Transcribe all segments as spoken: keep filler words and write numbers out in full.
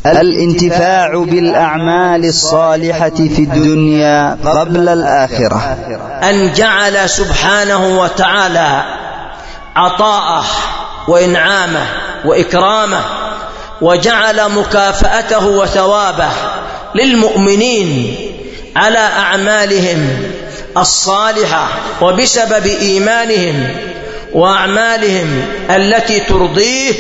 الانتفاع بالأعمال الصالحة في الدنيا قبل الآخرة. أن جعل سبحانه وتعالى عطاءه وإنعامه وإكرامه، وجعل مكافأته وثوابه للمؤمنين على أعمالهم الصالحة وبسبب إيمانهم وأعمالهم التي ترضيه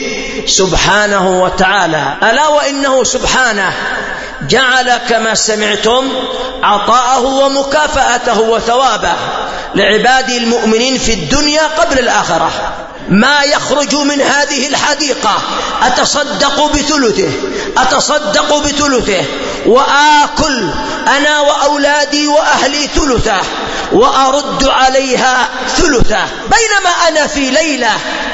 سبحانه وتعالى. ألا وإنه سبحانه جعل كما سمعتم عطاءه ومكافأته وثوابه لعباده المؤمنين في الدنيا قبل الآخرة. ما يخرج من هذه الحديقة أتصدق بثلثه أتصدق بثلثه وآكل أنا وأولادي وأهلي ثلثه وأرد عليها ثلثه، بينما أنا في ليلة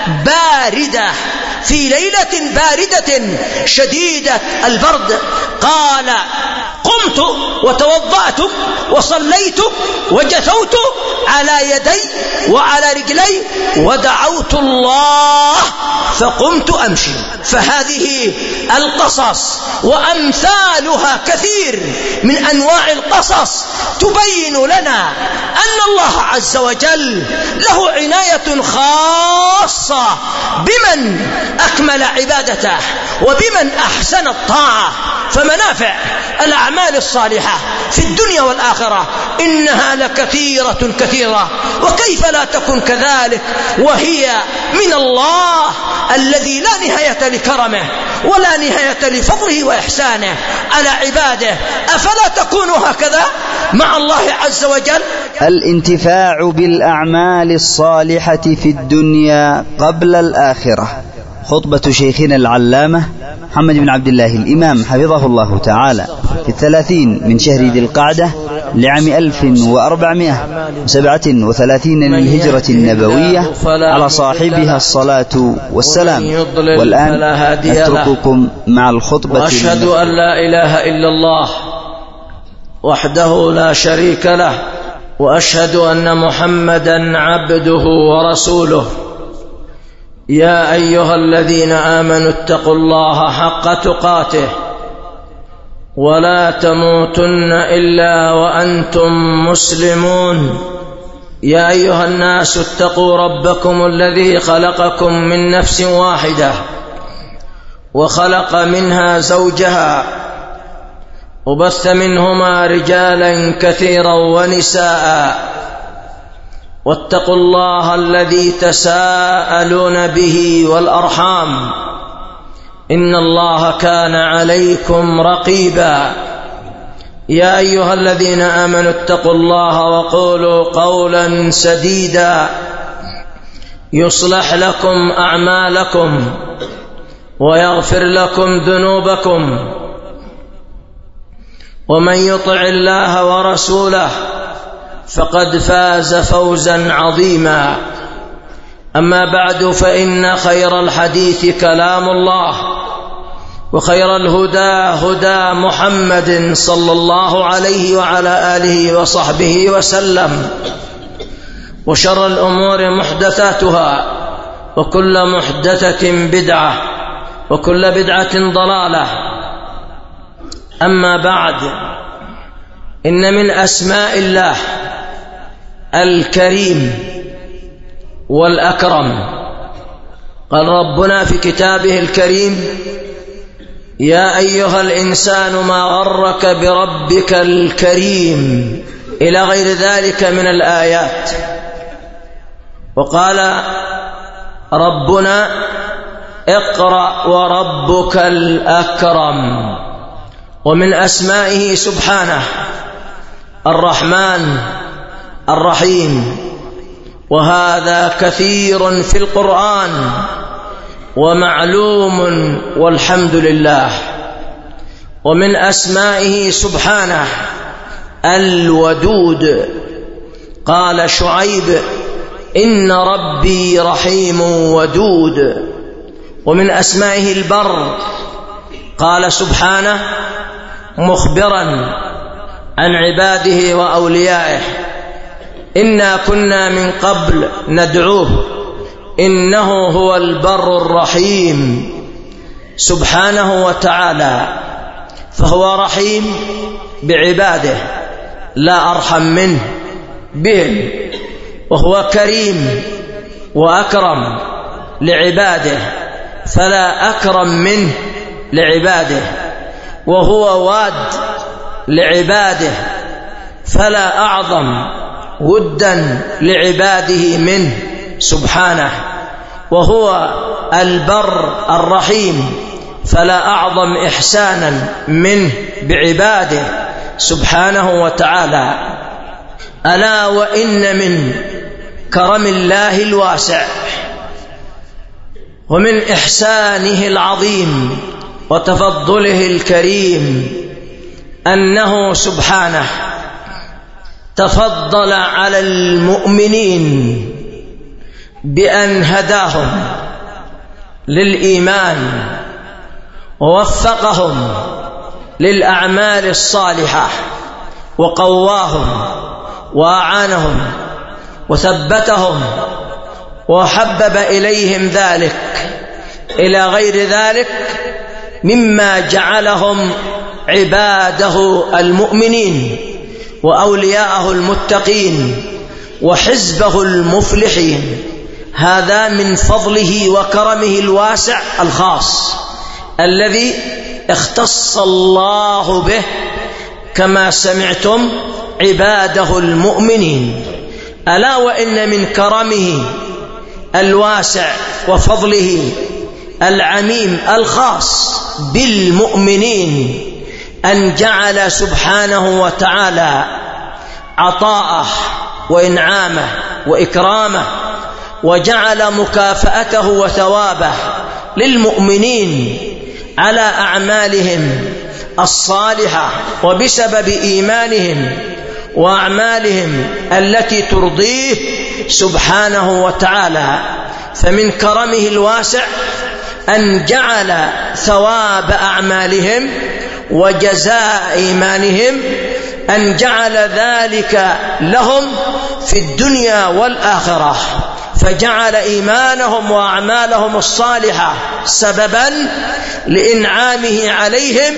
باردة في ليلة باردة شديدة البرد قال قمت وتوضأت وصليت وجثوت على يدي وعلى رجلي ودعوت الله فقمت أمشي. فهذه القصص وأمثالها كثير من أنواع القصص تبين لنا أن الله عز وجل له عناية خاصة بمن أكمل عبادته وبمن أحسن الطاعة. فمنافع الأعمال الصالحة في الدنيا والآخرة إنها لكثيرة كثيرة، وكيف لا تكون كذلك وهي من الله الذي لا نهاية لكرمه ولا نهاية لفضله وإحسانه على عباده. أفلا تكون هكذا مع الله عز وجل؟ الانتفاع بالأعمال الصالحة في الدنيا قبل الآخرة. خطبة شيخنا العلامة محمد بن عبد الله الإمام حفظه الله تعالى في الثلاثين من شهر ذي القعدة لعام ألف وأربعمائة وسبعة وثلاثين للهجرة النبوية، على صاحبها الصلاة والسلام. والآن أترككم مع الخطبة. وأشهد أن لا إله إلا الله وحده لا شريك له، وأشهد أن محمدا عبده ورسوله. يا أيها الذين آمنوا اتقوا الله حق تقاته ولا تموتن إلا وأنتم مسلمون. يا أيها الناس اتقوا ربكم الذي خلقكم من نفس واحدة وخلق منها زوجها وبث منهما رجالا كثيرا ونساء، واتقوا الله الذي تساءلون به والأرحام إن الله كان عليكم رقيبا. يا أيها الذين آمنوا اتقوا الله وقولوا قولا سديدا يصلح لكم أعمالكم ويغفر لكم ذنوبكم، ومن يطع الله ورسوله فقد فاز فوزا عظيما. أما بعد، فإن خير الحديث كلام الله، وخير الهدى هدى محمد صلى الله عليه وعلى آله وصحبه وسلم، وشر الأمور محدثاتها، وكل محدثة بدعة، وكل بدعة ضلالة. أما بعد، إن من أسماء الله الكريم والأكرم. قال ربنا في كتابه الكريم: يا أيها الإنسان ما غرك بربك الكريم، إلى غير ذلك من الآيات. وقال ربنا: اقرأ وربك الأكرم. ومن أسمائه سبحانه الرحمن الرحيم، وهذا كثير في القرآن ومعلوم والحمد لله. ومن أسمائه سبحانه الودود. قال شعيب: إن ربي رحيم ودود. ومن أسمائه البر. قال سبحانه مخبرا عن عباده وأوليائه: إنا كنا من قبل ندعوه إنه هو البر الرحيم. سبحانه وتعالى، فهو رحيم بعباده لا أرحم منه بهم، وهو كريم وأكرم لعباده فلا أكرم منه لعباده، وهو واد لعباده فلا أعظم ودا لعباده منه سبحانه، وهو البر الرحيم فلا أعظم إحسانا منه بعباده سبحانه وتعالى. ألا وإن من كرم الله الواسع ومن إحسانه العظيم وتفضله الكريم أنه سبحانه تفضل على المؤمنين بأن هداهم للإيمان ووفقهم للأعمال الصالحة وقواهم وأعانهم وثبتهم وحبب إليهم ذلك إلى غير ذلك مما جعلهم عباده المؤمنين وأولياءه المتقين وحزبه المفلحين. هذا من فضله وكرمه الواسع الخاص الذي اختص الله به كما سمعتم عباده المؤمنين. ألا وإن من كرمه الواسع وفضله العميم الخاص بالمؤمنين أن جعل سبحانه وتعالى عطاءه وإنعامه وإكرامه وجعل مكافأته وثوابه للمؤمنين على أعمالهم الصالحة وبسبب إيمانهم وأعمالهم التي ترضيه سبحانه وتعالى. فمن كرمه الواسع أن جعل ثواب أعمالهم وجزاء إيمانهم أن جعل ذلك لهم في الدنيا والآخرة، فجعل إيمانهم وأعمالهم الصالحة سببا لإنعامه عليهم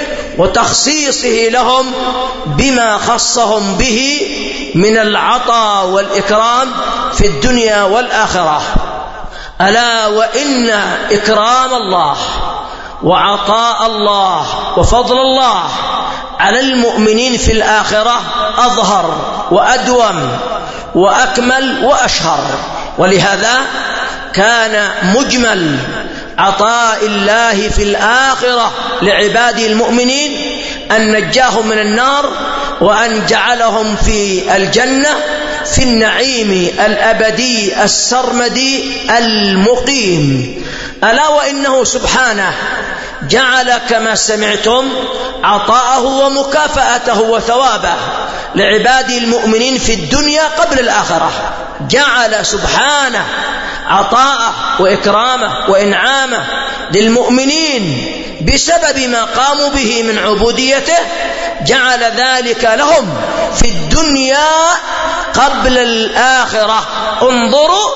وتخصيصه لهم بما خصهم به من العطاء والإكرام في الدنيا والآخرة. ألا وإن إكرام الله وعطاء الله وفضل الله على المؤمنين في الآخرة أظهر وأدوم وأكمل وأشهر. ولهذا كان مجمل عطاء الله في الآخرة لعباده المؤمنين أن نجاهم من النار وأن جعلهم في الجنة في النعيم الأبدي السرمدي المقيم. ألا وإنه سبحانه جعل كما سمعتم عطاءه ومكافأته وثوابه لعباده المؤمنين في الدنيا قبل الآخرة. جعل سبحانه عطاءه وإكرامه وإنعامه للمؤمنين بسبب ما قاموا به من عبوديته، جعل ذلك لهم في الدنيا قبل الآخرة. انظروا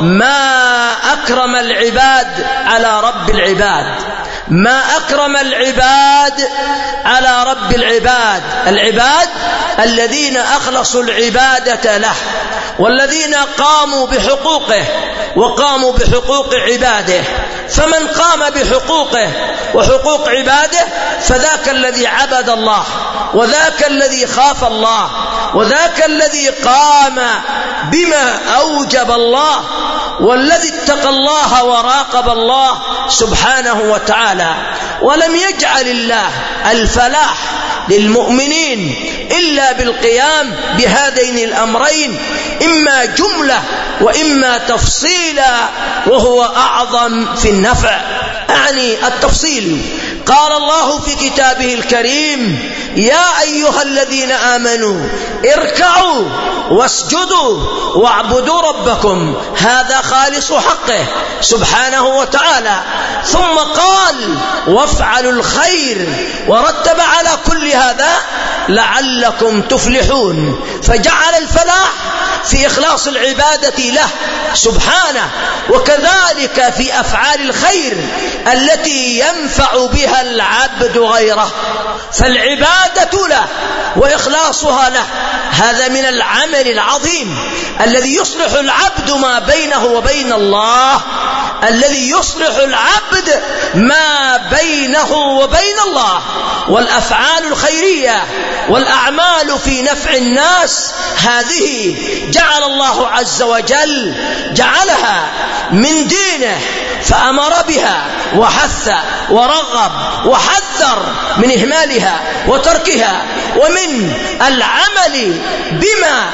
ما أكرم العباد على رب العباد، ما أكرم العباد على رب العباد، العباد الذين أخلصوا العبادة له والذين قاموا بحقوقه وقاموا بحقوق عباده. فمن قام بحقوقه وحقوق عباده فذاك الذي عبد الله، وذاك الذي خاف الله، وذاك الذي قام بما أوجب الله، والذي اتقى الله وراقب الله سبحانه وتعالى. ولم يجعل الله الفلاح للمؤمنين إلا بالقيام بهذين الأمرين، إما جملة وإما تفصيلا، وهو أعظم في النفع. أعني التفصيل. قال الله في كتابه الكريم: يا أيها الذين آمنوا اركعوا واسجدوا واعبدوا ربكم، هذا خالص حقه سبحانه وتعالى. ثم قال: وافعلوا الخير، ورتب على كل هذا لعلكم تفلحون. فجعل الفلاح في إخلاص العبادة له سبحانه، وكذلك في أفعال الخير التي ينفع بها العبد غيره. فالعبادة له وإخلاصها له هذا من العمل العظيم الذي يصلح العبد ما بينه وبين الله، الذي يصلح العبد ما بينه وبين الله. والأفعال الخيرية والأعمال في نفع الناس هذه جعل الله عز وجل جعلها من دينه، فأمر بها وحث ورغب وحذر من إهمالها وتركها، ومن العمل بما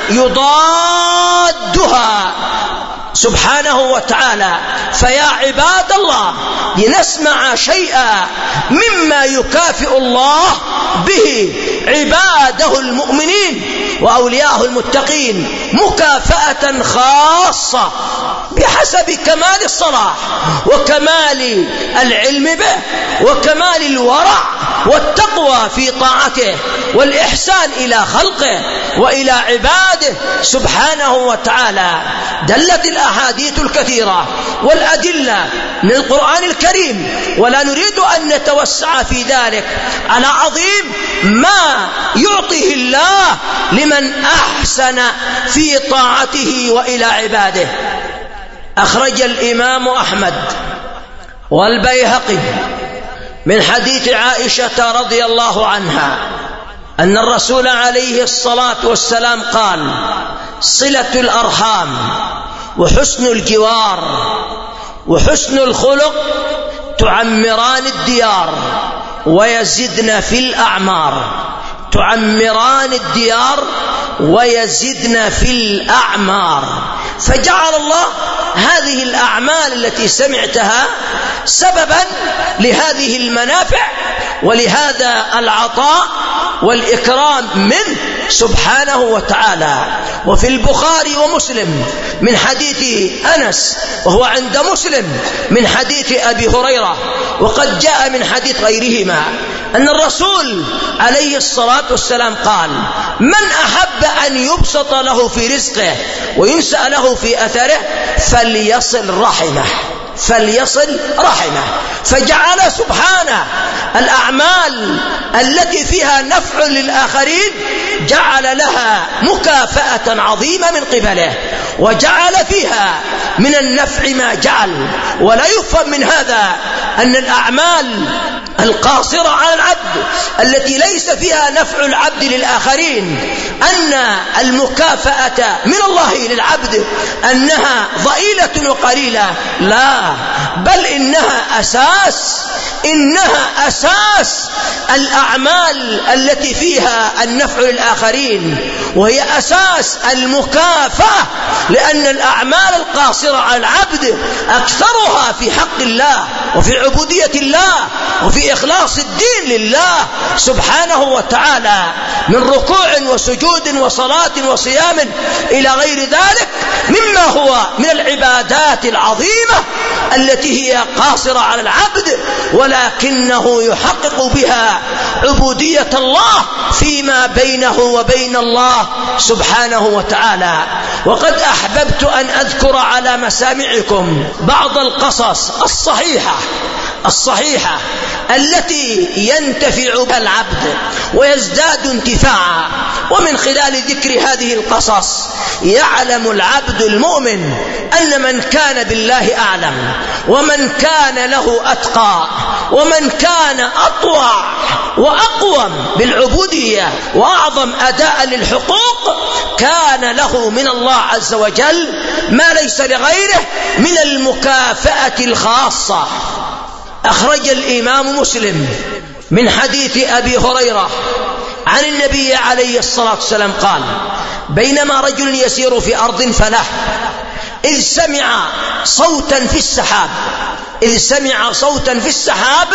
يضادها سبحانه وتعالى. فيا عباد الله، لنسمع شيئا مما يكافئ الله به عباده المؤمنين وأولياءه المتقين مكافأة خاصة بحسب كمال الصلاح وكمال العلم به وكمال الورع والتقوى في طاعته والإحسان إلى خلقه وإلى عباده سبحانه وتعالى. دلت الأحاديث الكثيرة والأدلة من القرآن الكريم، ولا نريد أن نتوسع في ذلك، على عظيم ما يعطيه الله لمن أحسن في طاعته وإلى عباده. أخرج الإمام أحمد والبيهقي من حديث عائشة رضي الله عنها أن الرسول عليه الصلاة والسلام قال: صلة الأرحام وحسن الجوار وحسن الخلق تعمران الديار ويزدن في الأعمار. تعمران الديار ويزدن في الأعمار. فجعل الله هذه الأعمال التي سمعتها سببا لهذه المنافع ولهذا العطاء والإكرام منه سبحانه وتعالى. وفي البخاري ومسلم من حديث أنس، وهو عند مسلم من حديث أبي هريرة، وقد جاء من حديث غيرهما، أن الرسول عليه الصلاة والسلام قال: من أحب أن يبسط له في رزقه وينسأ له في أثره فليصل رحمه فليصل رحمه. فجعل سبحانه الأعمال التي فيها نفع للآخرين جعل لها مكافأة عظيمة من قبله، وجعل فيها من النفع ما جعل. ولا يفهم من هذا أن الأعمال القاصرة على العبد التي ليس فيها نفع العبد للآخرين أن المكافأة من الله للعبد أنها ضئيلة وقليلة، لا، بل إنها أساس إنها أساس الأعمال التي فيها النفع للآخرين، وهي أساس المكافأة، لأن الأعمال القاصرة على العبد أكثرها في حق الله وفي عبودية الله وفي إخلاص الدين لله سبحانه وتعالى، من ركوع وسجود وصلاة وصيام إلى غير ذلك مما هو من العبادات العظيمة التي هي قاصرة على العبد، ولكنه يحقق بها عبودية الله فيما بينه وبين الله سبحانه وتعالى. وقد أحببت أن أذكر على مسامعكم بعض القصص الصحيحة الصحيحة التي ينتفع بها العبد ويزداد انتفاعا. ومن خلال ذكر هذه القصص يعلم العبد المؤمن أن من كان بالله أعلم، ومن كان له أتقى، ومن كان أطوع وأقوم بالعبودية وأعظم أداء للحقوق كان له من الله عز وجل ما ليس لغيره من المكافأة الخاصة. أخرج الإمام مسلم من حديث أبي هريرة عن النبي عليه الصلاة والسلام قال: بينما رجل يسير في أرض فلاح إذ سمع صوتا في السحاب إذ سمع صوتا في السحاب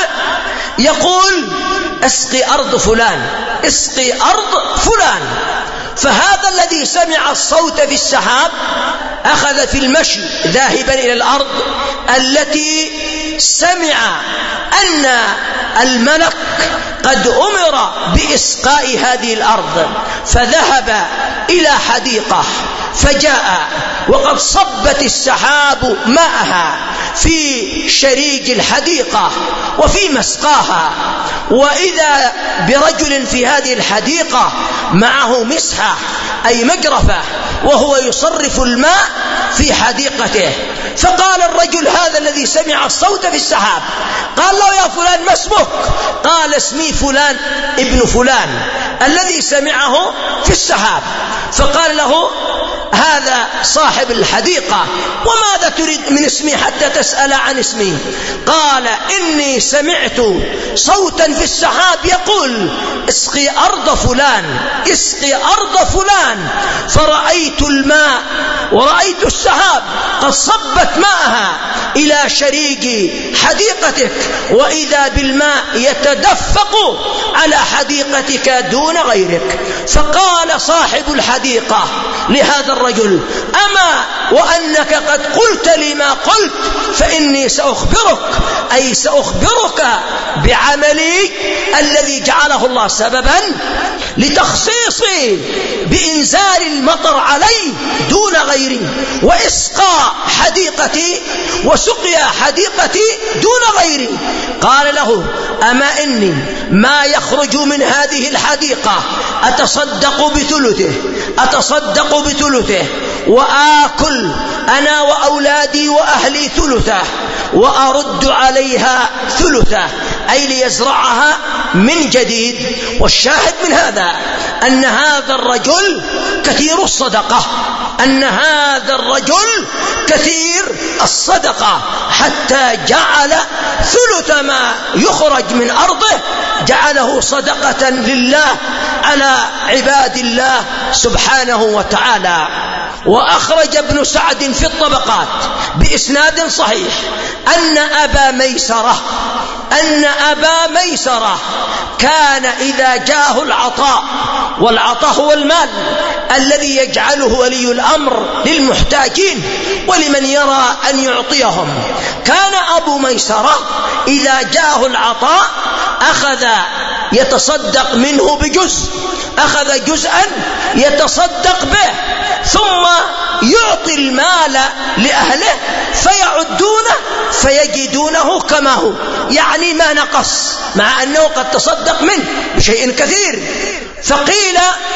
يقول: اسقي أرض فلان اسقي أرض فلان. فهذا الذي سمع الصوت في السحاب أخذ في المشي ذاهبا إلى الأرض التي سمع أن الملك قد أمر بإسقاء هذه الأرض، فذهب إلى حديقة فجاء وقد صبت السحاب ماءها في شريج الحديقة وفي مسقاها، وإذا برجل في هذه الحديقة معه مسحة أي مجرفة وهو يصرف الماء في حديقته. فقال الرجل هذا الذي سمع الصوت في السحاب، قال له: يا فلان ما اسمك؟ قال: اسمي فلان ابن فلان الذي سمعه في السحاب. فقال له هذا صاحب الحديقة: وماذا تريد من اسمي حتى تسأل عن اسمي؟ قال: إني سمعت صوتا في السحاب يقول: اسقي أرض فلان، اسقي أرض فلان، فرأيت الماء ورأيت السحاب قد صبت ماءها إلى شريج حديقتك، وإذا بالماء يتدفق على حديقتك دون غيرك. فقال صاحب الحديقة لهذا الرجل: أما وأنك قد قلت لي ما قلت فإني سأخبرك، أي سأخبرك بعملي الذي جعله الله سببا لتخصيصي بإنزال المطر علي دون غيري، وإسقاء حديقتي وسقيا حديقتي دون غيري. قال له: أما إني ما يخرج من هذه الحديقة أتصدق بثلثه أتصدق بثلثه وآكل أنا وأولادي وأهلي ثلثه، وأرد عليها ثلثه، أي ليزرعها من جديد. والشاهد من هذا أن هذا الرجل كثير الصدقة، أن هذا الرجل كثير الصدقة، حتى جعل ثلث ما يخرج من أرضه جعله صدقة لله على عباد الله سبحانه وتعالى. وأخرج ابن سعد في الطبقات بإسناد صحيح أن أبا ميسرة أن أبا ميسرة كان إذا جاءه العطاء، والعطاء هو المال الذي يجعله ولي الأمر للمحتاجين ولمن يرى أن يعطيهم، كان أبو ميسرة إذا جاءه العطاء أخذ يتصدق منه بجزء، أخذ جزءا يتصدق به، ثم يعطي المال لأهله فيعدونه فيجدونه كما هو، يعني ما نقص، مع أنه قد تصدق منه بشيء كثير. فقيل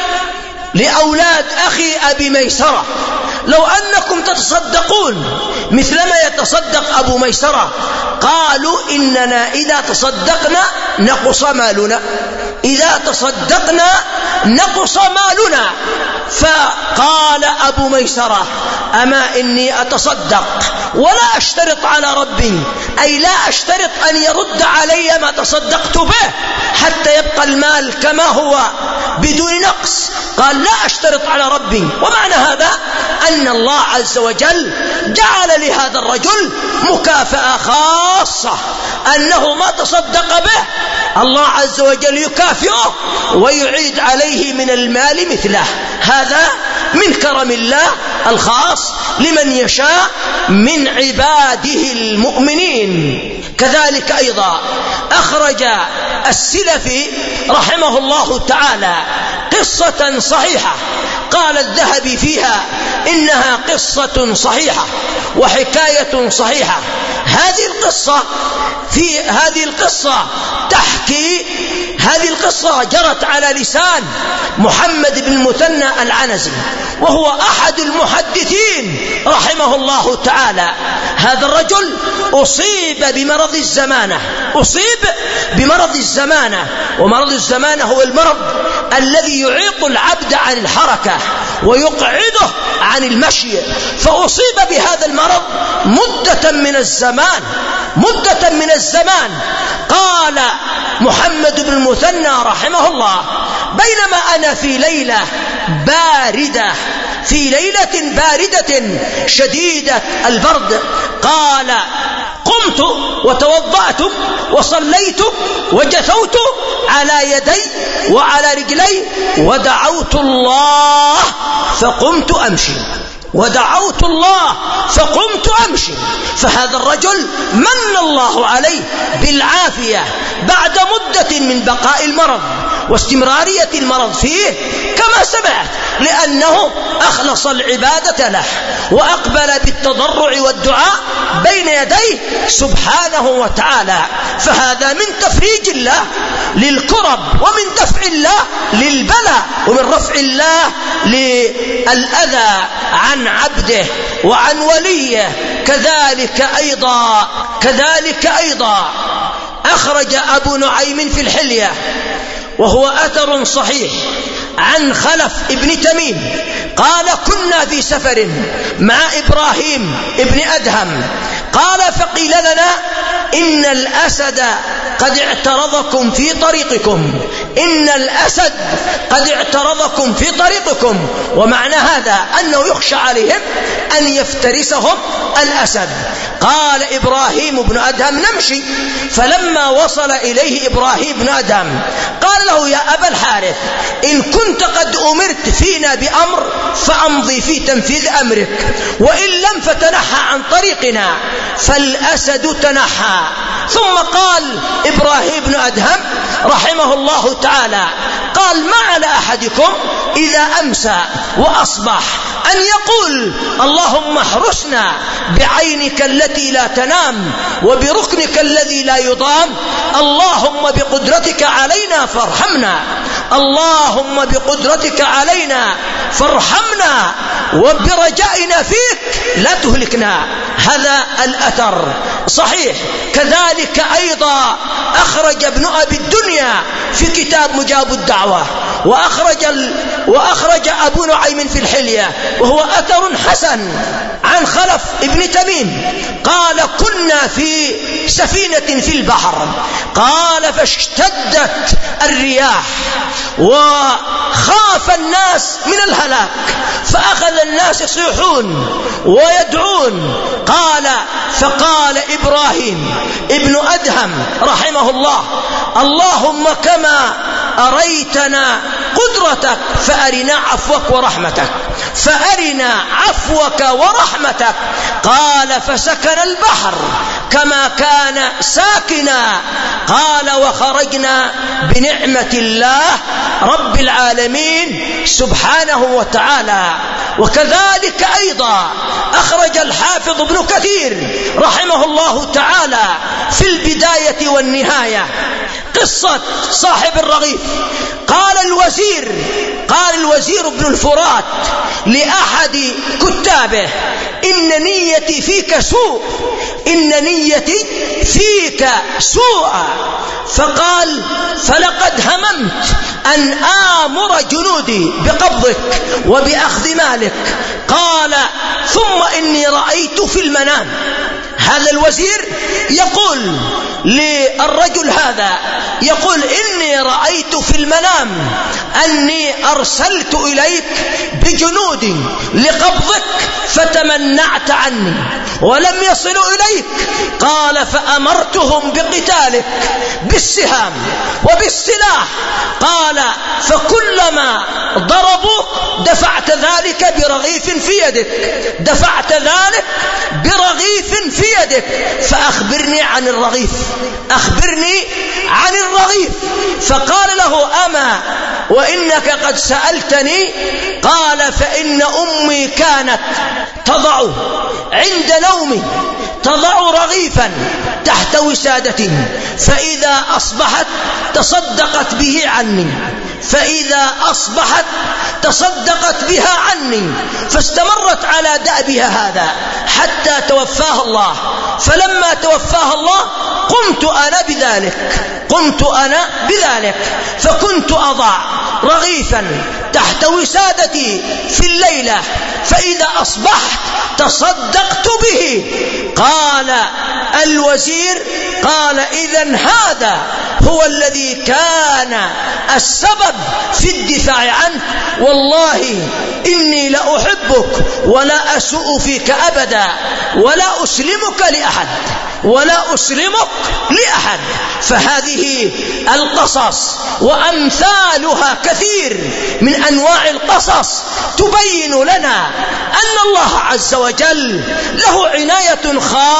لأولاد أخي أبي ميسرة: لو أنكم تتصدقون مثلما يتصدق أبو ميسرة. قالوا: إننا إذا تصدقنا نقص مالنا، إذا تصدقنا نقص مالنا. فقال أبو ميسرة: أما إني أتصدق ولا أشترط على ربي، أي لا أشترط أن يرد علي ما تصدقت به حتى يبقى المال كما هو بدون نقص. قال: لا أشترط على ربي. ومعنى هذا أن الله عز وجل جعل لهذا الرجل مكافأة خاصة، أنه ما تصدق به الله عز وجل يكافئه ويعيد عليه من المال مثله. هذا من كرم الله الخاص لمن يشاء من عباده المؤمنين. كذلك أيضا أخرج السلفي رحمه الله تعالى قصة صحيحة قال الذهبي فيها إنها قصة صحيحة وحكاية صحيحة. هذه القصة في هذه القصة تحكي هذه القصة جرت على لسان محمد بن المثنى العنزي، وهو أحد المحدثين رحمه الله تعالى. هذا الرجل أصيب بمرض الزمانة أصيب بمرض الزمانة ومرض الزمانة هو المرض الذي يعيق العبد عن الحركة ويقعده عن المشي. فأصيب بهذا المرض مدة من الزمان مدة من الزمان قال محمد بن المثنى رحمه الله: بينما أنا في ليلة باردة في ليلة باردة شديدة البرد، قال: قمت وتوضأت وصليت وجثوت على يدي وعلى رجلي ودعوت الله فقمت أمشي ودعوت الله فقمت أمشي. فهذا الرجل من الله عليه بالعافية بعد مدة من بقاء المرض واستمرارية المرض فيه كما سمعت، لأنه أخلص العبادة له وأقبل بالتضرع والدعاء بين يديه سبحانه وتعالى. فهذا من تفريج الله للكرب، ومن دفع الله للبلاء، ومن رفع الله للأذى عن عبده وعن وليه. كذلك أيضا كذلك أيضا أخرج أبو نعيم في الحلية وهو أثر صحيح عن خلف ابن تميم قال: كنا في سفر مع إبراهيم ابن أدهم، قال: فقيل لنا إن الأسد قد اعترضكم في طريقكم إن الأسد قد اعترضكم في طريقكم ومعنى هذا أنه يخشى عليهم أن يفترسهم الأسد. قال إبراهيم بن أدهم: نمشي. فلما وصل إليه إبراهيم بن أدهم قال له: يا أبا الحارث، إن كنت قد أمرت فينا بأمر فأمضي في تنفيذ أمرك، وإن لم فتنحى عن طريقنا. فالأسد تنحى. ثم قال إبراهيم بن أدهم رحمه الله تعالى: قال: ما على أحدكم إذا أمسى وأصبح أن يقول: اللهم احرسنا بعينك التي لا تنام وبركنك الذي لا يضام، اللهم بقدرتك علينا فارحمنا، اللهم بقدرتك علينا فارحمنا، وبرجائنا فيك لا تهلكنا. هذا الأثر صحيح. كذلك أيضا أخرج ابن أبي الدنيا في كتاب مجاب الدعوة، وأخرج, ال... وأخرج أبو نعيم في الحلية وهو أثر حسن عن خلف ابن تميم قال: كنا في سفينة في البحر، قال: فاشتدت الرياح وخاف الناس من الهلاك، فأخذ الناس يصيحون ويدعون. قال: فقال إبراهيم ابن أدهم رحمه الله: اللهم كما أريتنا قدرتك فأرنا عفوك ورحمتك، فأرنا عفوك ورحمتك. قال: فسكن البحر كما كان ساكنا. قال: وخرجنا بنعمة الله رب العالمين سبحانه وتعالى. وكذلك أيضا أخرج الحافظ ابن كثير رحمه الله تعالى في البداية والنهاية قصة صاحب الرغيف. قال الوزير قال الوزير ابن الفرات لأحد كتابه: إن نيتي فيك سوء إن نيتي فيك سوء. فقال: فلقد هممت أن آمر جنودي بقبضك وبأخذ مالك. قال: ثم إني رأيت في المنام. هذا الوزير يقول للرجل هذا، يقول: إني رأيت في المنام أني أرسلت إليك بجنود لقبضك فتمنعت عني ولم يصلوا إليك. قال: فأمرتهم بقتالك بالسهام وبالسلاح. قال: فكلما ضربوك دفعت ذلك برغيف في يدك دفعت ذلك برغيف في يدك فأخبرني عن الرغيف أخبرني عن الرغيف. فقال له: أما وإنك قد سألتني. قال: فإن أمي كانت تضع عند نومي تضع رغيفا تحت وسادتي، فإذا أصبحت تصدقت به عني فإذا أصبحت تصدقت بها عني. فاستمرت على دأبها هذا حتى توفاها الله. فلما توفاها الله قمت أنا بذلك قمت أنا بذلك فكنت أضع رغيفا تحت وسادتي في الليلة، فإذا أصبحت تصدقت به. قال الوزير: قال: إذن هذا هو الذي كان السبب في الدفاع عنك، والله إني لأحبك ولا أسوء فيك أبدا ولا أسلمك لأحد ولا أسلمك لأحد. فهذه هذه القصص وأمثالها كثير من أنواع القصص تبين لنا أن الله عز وجل له عناية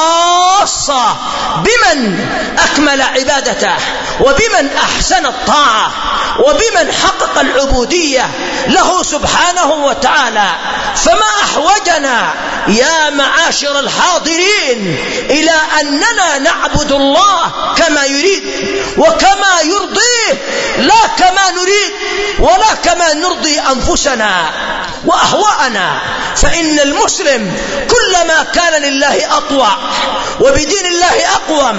خاصة بمن أكمل عبادته وبمن أحسن الطاعة وبمن حقق العبودية له سبحانه وتعالى. فما أحوجنا يا معاشر الحاضرين إلى أننا نعبد الله كما يريد وكما يرضيه، لا كما نريد ولا كما نرضي أنفسنا وأهواءنا. فإن المسلم كلما كان لله أطوع وبدين الله أقوم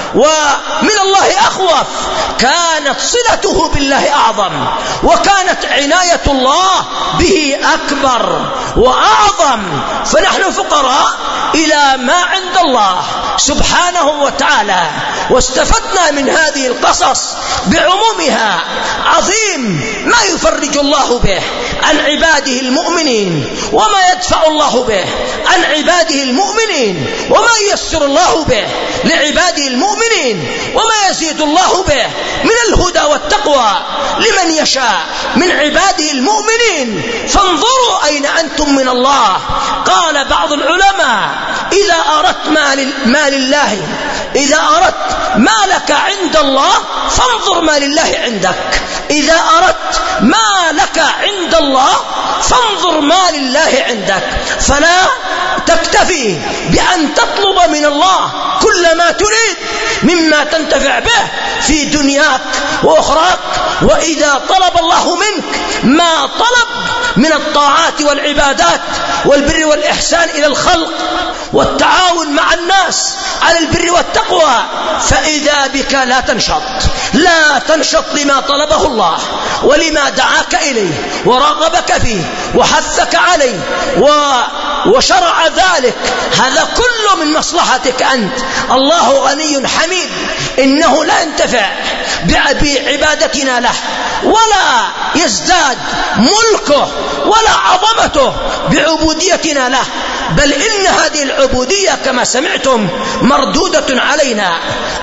ومن الله أخوف كانت صلته بالله أعظم وكانت عناية الله به أكبر وأعظم. فنحن فقراء إلى ما عند الله سبحانه وتعالى. واستفدنا من هذه القصص بعمومها عظيم ما يفرج الله به عن عباده المؤمنين وما يدفع الله به عن عباده المؤمنين وما ييسر الله به لعباده المؤمنين وما يزيد الله به من الهدى والتقوى لمن يشاء من عباده المؤمنين. فانظروا أين أنتم من الله. قال بعض العلماء إذا أردت ما لله إذا أردت ما لك عند الله فانظر ما لله عندك. إذا أردت ما لك عند الله فانظر ما لله عندك. فلا تكتفي بأن تطلب من الله كل ما تريد مما تنتفع به في دنياك وأخراك. وإذا طلب الله منك ما طلب من الطاعات والعبادات والبر والإحسان إلى الخلق والتعاون مع الناس على البر والتقوى فإذا بك لا تنشط لا تنشط لما طلبه الله ولما دعاك إليه ورغبك فيه وحثك عليه وشرع ذلك. هذا كله من مصلحتك أنت. الله غني حميد إنه لا ينتفع بعبادتنا له ولا يزداد ملكه ولا عظمته بعبوديتنا له، بل إن هذه العبودية كما سمعتم مردودة علينا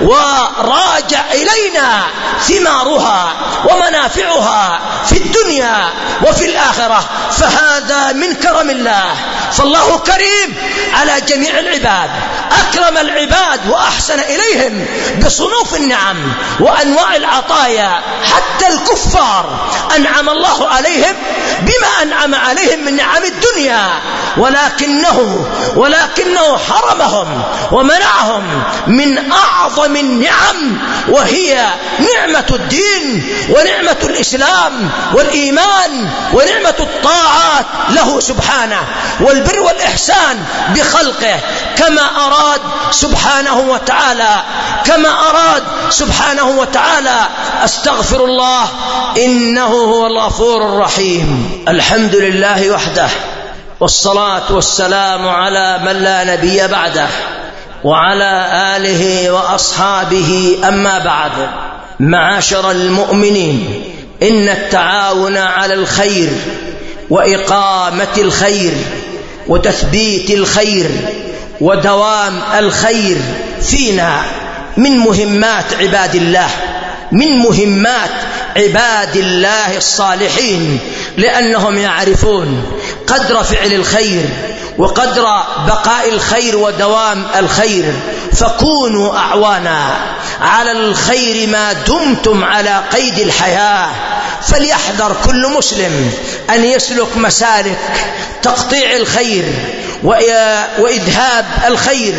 وراجع إلينا ثمارها ومنافعها في الدنيا وفي الآخرة. فهذا من كرم الله. فالله كريم على جميع العباد، أكرم العباد وأحسن إليهم بصنوف النعم وأنواع العطايا. حتى الكفار أنعم الله عليهم بما أنعم عليهم من نعم الدنيا، ولكنه ولكنه حرمهم ومنعهم من أعظم النعم وهي نعمة الدين ونعمة الإسلام والإيمان ونعمة الطاعات له سبحانه والبر والإحسان بخلقه كما أراد سبحانه وتعالى كما أراد سبحانه وتعالى. أستغفر الله إنه هو الغفور الرحيم. الحمد لله وحده والصلاة والسلام على من لا نبي بعده وعلى آله وأصحابه. أما بعد، معاشر المؤمنين، إن التعاون على الخير وإقامة الخير وتثبيت الخير ودوام الخير فينا من مهمات عباد الله من مهمات عباد الله الصالحين، لأنهم يعرفون قدر فعل الخير وقدر بقاء الخير ودوام الخير. فكونوا أعوانا على الخير ما دمتم على قيد الحياة. فليحذر كل مسلم أن يسلك مسالك تقطيع الخير وإذهاب الخير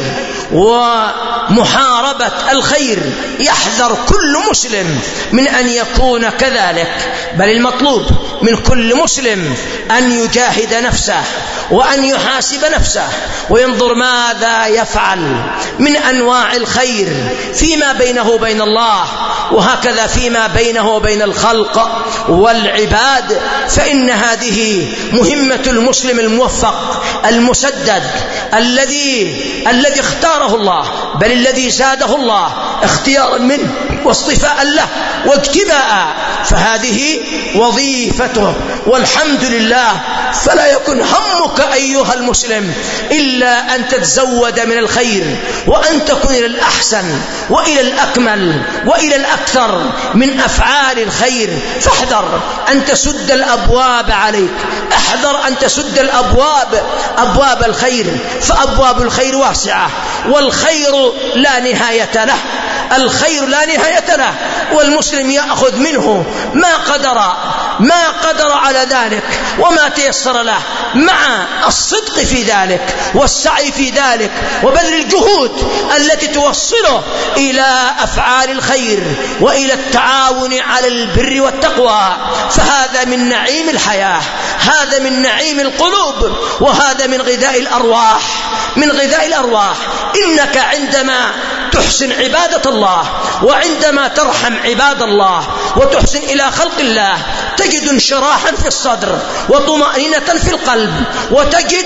ومحاربة الخير. يحذر كل مسلم من أن يكون كذلك، بل المطلوب من كل مسلم أن يجاهد نفسه وأن يحاسب نفسه وينظر ماذا يفعل من أنواع الخير فيما بينه وبين الله، وهكذا فيما بينه وبين الخلق والعباد. فإن هذه مهمة المسلم الموفق المسدد الذي الذي اختاره الله، بل الذي زاده الله اختيارا منه واصطفاء له واجتباء. فهذه وظيفة ونعمته والحمد لله. فلا يكن همك أيها المسلم إلا أن تتزود من الخير، وأن تكون إلى الأحسن وإلى الأكمل وإلى الأكثر من أفعال الخير. فاحذر أن تسد الأبواب عليك، احذر أن تسد الأبواب أبواب الخير، فأبواب الخير واسعة، والخير لا نهاية له، الخير لا نهاية له، والمسلم يأخذ منه ما قدر ما قدر على ذلك وما تيسر له، مع الصدق في ذلك والسعي في ذلك وبذل الجهود التي توصله إلى أفعال الخير وإلى التعاون على البر والتقوى. فهذا من نعيم الحياة، هذا من نعيم القلوب، وهذا من غذاء الأرواح، من غذاء الأرواح. إنك عندما تحسن عبادة الله، وعندما ترحم عباد الله وتحسن إلى خلق الله، تجد انشراحا في الصدر وطمأنينة في القلب، وتجد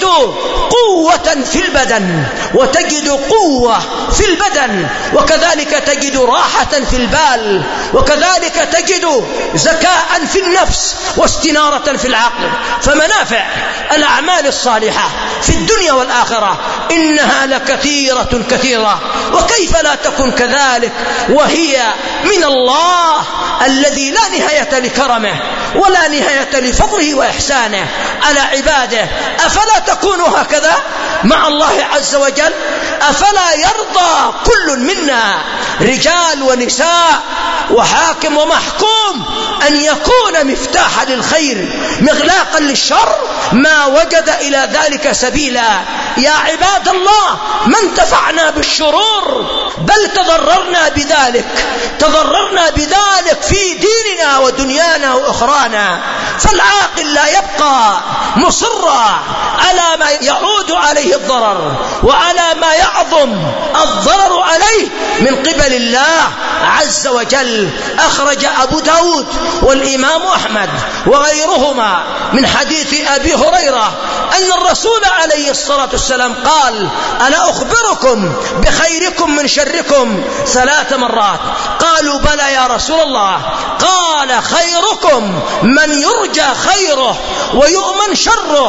قوة في البدن، وتجد قوة في البدن، وكذلك تجد راحة في البال، وكذلك تجد زكاء في النفس واستنارة في العقل. فمنافع الأعمال الصالحة في الدنيا والآخرة إنها لكثيرة كثيرة، وكيف لا تكون كذلك وهي من الله الذي لا نهاية لكرمه ولا نهاية لفضله وإحسانه على عباده. أفلا تكون هكذا مع الله عز وجل؟ أفلا يرضى كل منا، رجال ونساء وحاكم ومحكوم، أن يكون مفتاحا للخير مغلاقا للشر ما وجد إلى ذلك سبيلا؟ يا عباد الله، ما انتفعنا بالشرور، بل تضررنا بذلك، تضررنا بذلك في ديننا ودنيانا وأخرانا. فالعاقل لا يبقى مصرا على ما يعود عليه الضرر وعلى ما يعظم الضرر عليه من قبل الله عز وجل. أخرج أبو داود والإمام أحمد وغيرهما من حديث أبي هريرة أن الرسول عليه الصلاة والسلام قال: ألا أخبركم بخيركم من شركم؟ ثلاث مرات. قالوا: بلى يا رسول الله. قال: خيركم من يرجى خيره ويؤمن شره،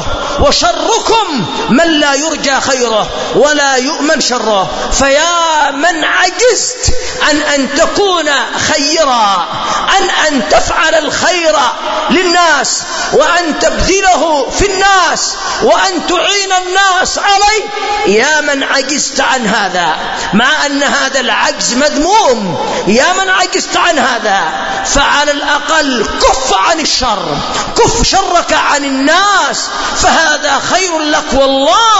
وشركم من لا يرجى خيره ولا يؤمن شره. فيا من عجزت عن أن تكون خيرا، عن أن تفعل الخير للناس وأن تبذله في الناس وأن تعين الناس عليه، يا من عجزت عن هذا، مع أن هذا العجز مذموم، يا من عجزت عن هذا، فعلى الأقل كف عن الشر، كف شرك عن الناس، فهذا خير لك والله،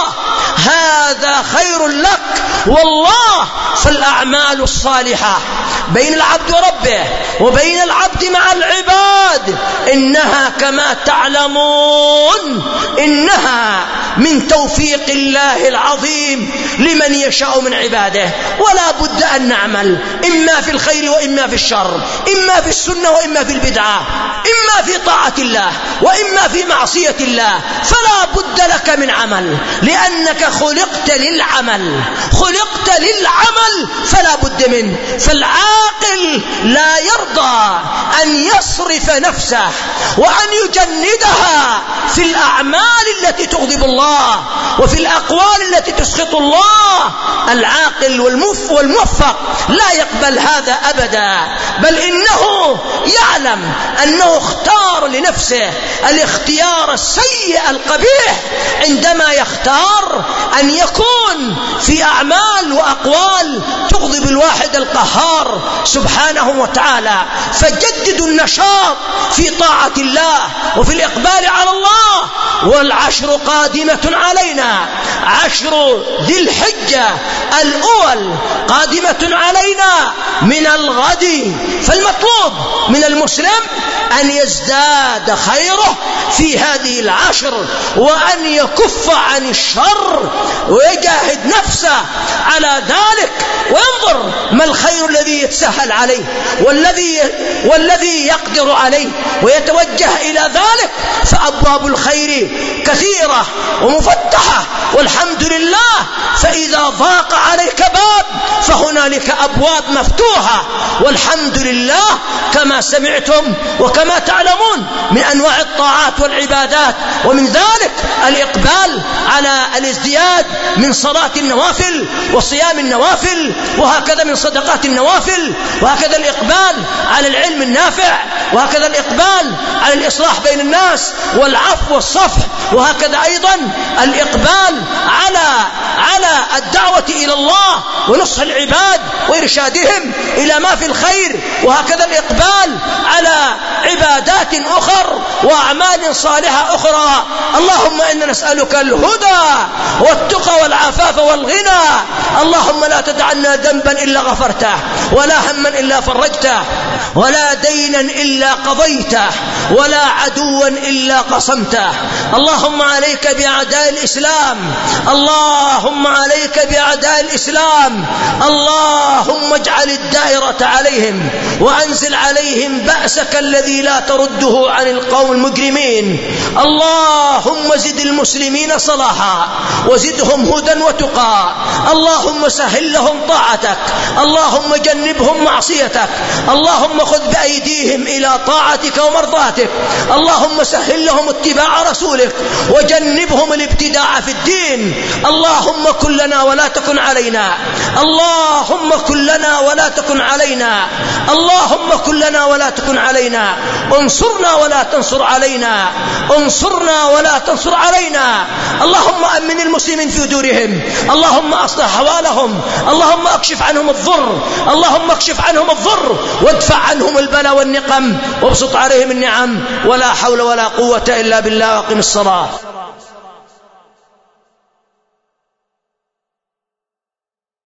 هذا خير لك والله. فالأعمال الصالحة بين العبد وربه وبين العبد مع العباد إنها كما تعلمون إنها من توفيق الله العظيم لمن يشاء من عباده. ولا بد أن نعمل إما في الخير وإما في الشر، إما في السنة وإما في البدعة، إما في طاعة الله وإما في معصية الله. فلا بد لك من عمل، لأنك خلقت للعمل، خلقت للعمل فلا بد منه. فالعاقل لا يرضى أن يصرف نفسه وأن يجندها في الأعمال التي تغضب الله وفي الأقوال التي تسخط الله. العاقل والموفق لا يقبل هذا أبدا، بل إنه يعلم أنه اختار لنفسه الاختيار السيء القبيح عندما يختار أن يكون في أعمال وأقوال تغضب الواحد القهار سبحانه وتعالى. فجددوا النشاط في طاعة الله وفي الإقبال على الله. والعشر قادمة علينا، عشر ذي الحجة الأول قادمة علينا من الغد. فالمطلوب من المسلم أن يزداد خيره في هذه العشر، وأن يكف عن الشر ويجاهد نفسه على ذلك، وينظر ما الخير الذي يتسهل عليه والذي والذي يقدر عليه ويتوجه إلى ذلك. فأبواب الخير كثيرة ومفتحة والحمد لله. فإذا ضاق عليك باب فهنالك أبواب مفتوحة والحمد لله، كما سمعتم وكما تعلمون من أنواع الطاعات والعبادات. ومن ذلك الإقبال على الازدياد من صلاة النوافل وصيام النوافل، وهكذا من صدقات النوافل، وهكذا الإقبال على العلم النافع، وهكذا الإقبال على الإصلاح بين الناس والعفو والصفح، وهكذا أيضا الإقبال على على الدعوة إلى الله ونصح العباد وإرشادهم إلى ما في الخير، وهكذا الإقبال على عبادات أخر وأعمال صالحة أخرى. اللهم إنا نسألك الهدى والتقى والعفاف والغنى. اللهم لا تدع لنا ذنبا إلا غفرته، ولا هما إلا فرجته، ولا دينا إلا قضيته، ولا عدوا إلا قصمته. اللهم عليك بأعداء الإسلام، اللهم عليك بأعداء الإسلام، اللهم اجعل الدائرة عليهم وأنزل عليهم بأسك الذي لا ترده عن القوم المجرمين. اللهم زد المسلمين صلاحا وزدهم هدى وتقى. اللهم سهل لهم طاعتك، اللهم جنبهم معصيتك، اللهم خذ بأيديهم إلى طاعتك ومرضاتك، اللهم سهل لهم اتباع رسولك وجنبهم الابتداع في الدين. اللهم كن لنا ولا تكن علينا، اللهم كن لنا ولا تكن علينا، اللهم كن لنا ولا تكن علينا، انصرنا ولا تنصر علينا، انصرنا ولا تنصر علينا. اللهم أمن المسلمين في دورهم، اللهم أصلح أحوالهم، اللهم اكشف عنهم الضر، اللهم اكشف عنهم الضر وادفع عنهم البلاء والنقم وابسط عليهم النعم. ولا حول ولا قوة إلا بالله. وأقم الصلاة.